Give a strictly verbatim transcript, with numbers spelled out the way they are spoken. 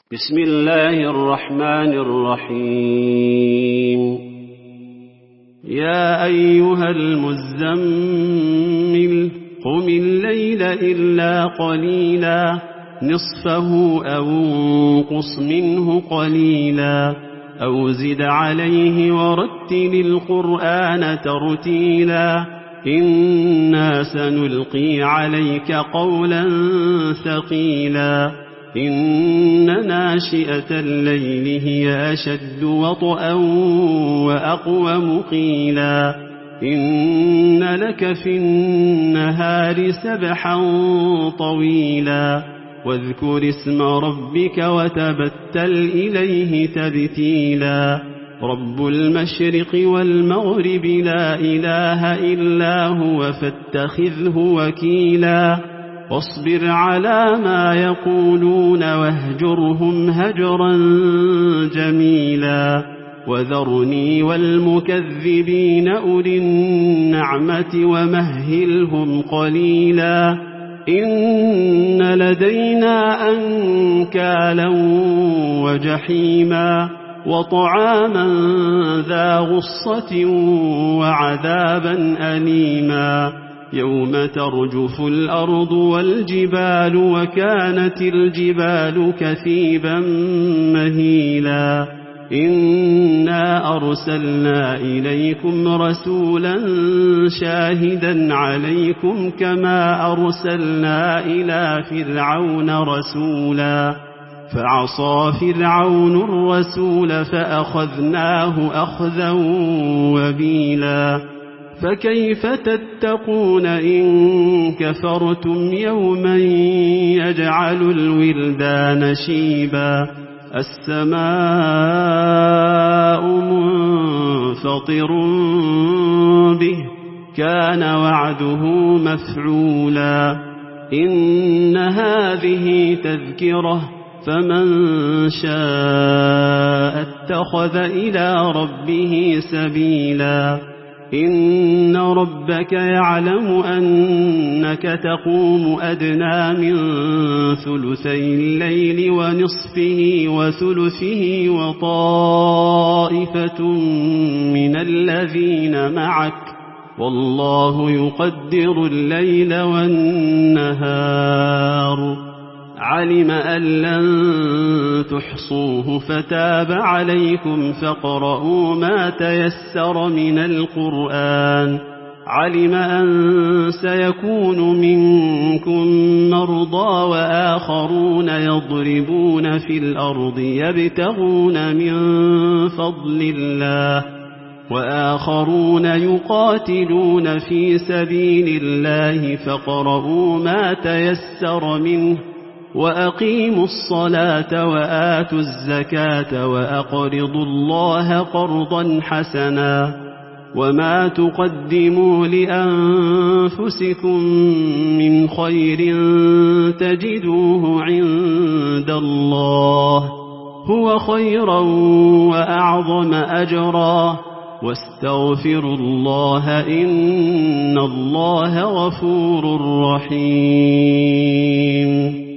بسم الله الرحمن الرحيم. يا أيها المزمل قم الليل إلا قليلا نصفه أو انقص منه قليلا أو زد عليه ورتل القرآن ترتيلا إنا سنلقي عليك قولا ثقيلا إن ناشئة الليل هي أشد وطئا وأقوم قيلا إن لك في النهار سبحا طويلا واذكر اسم ربك وتبتل إليه تبتيلا رب المشرق والمغرب لا إله إلا هو فاتخذه وكيلا واصبر على ما يقولون واهجرهم هجرا جميلا وذرني والمكذبين أولي النعمة ومهلهم قليلا إن لدينا أنكالا وجحيما وطعاما ذا غصة وعذابا أليما يوم ترجف الأرض والجبال وكانت الجبال كثيبا مهيلا إنا أرسلنا إليكم رسولا شاهدا عليكم كما أرسلنا إلى فرعون رسولا فعصى فرعون الرسول فأخذناه أخذا وبيلا فكيف تتقون إن كفرتم يوما يجعل الولدان شيبا السماء منفطر به كان وعده مفعولا إن هذه تذكرة فمن شاء اتخذ إلى ربه سبيلا إن ربك يعلم أنك تقوم أدنى من ثلثي الليل ونصفه وثلثه وطائفة من الذين معك والله يقدر الليل والنهار علم أن لن تحصوه فتاب عليكم فاقرؤوا ما تيسر من القرآن علم أن سيكون منكم مرضى وآخرون يضربون في الأرض يبتغون من فضل الله وآخرون يقاتلون في سبيل الله فاقرؤوا ما تيسر منه وأقيموا الصلاة وآتوا الزكاة وأقرضوا الله قرضا حسنا وما تقدموا لأنفسكم من خير تجدوه عند الله هو خيرا وأعظم أجرا واستغفروا الله إن الله غفور رحيم.